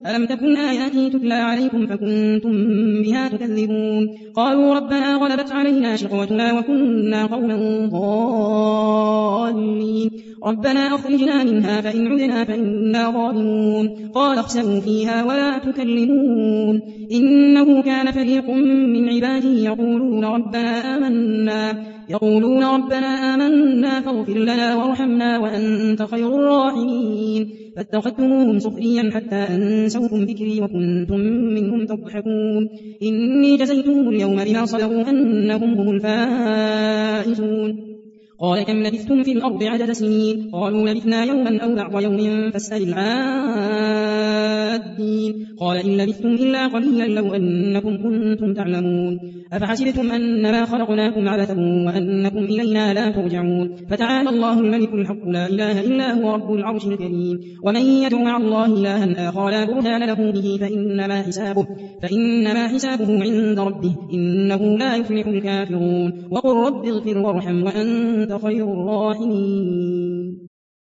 ألم تكن آياتي تتلى عليكم فكنتم بها تكذبون قالوا ربنا غلبت علينا شقوتنا وكنا قوما ضالين ربنا أخرجنا منها فإن عدنا فإنا ظالمون قال اخسئوا فيها ولا تكلمون إنه كان فريق من عبادي يقولون ربنا آمنا فاغفر لنا وارحمنا وأنت خير الراحمين فاتخذتموهم سخريا حتى أنسوكم ذكري وكنتم منهم تضحكون إني جزيتهم اليوم بما صبروا أنهم هم الفائزون قال كم لبثتم في الأرض عدد سنين قالوا لبثنا يوما أو بعض يوم فاسأل العادين قال إن لبثتم إلا قليلا لو أنكم كنتم تعلمون أفحسبتم أنما خلقناكم عبثا وأنكم إلينا لا ترجعون فتعالى الله الملك الحق لا إله إلا هو رب العرش الكريم ومن يدع مع الله إلها آخر لا برهان له به فإنما حسابه عند ربه إنه لا يفلح الكافرون وقل رب اغفر وارحم وأنت خير الراحمين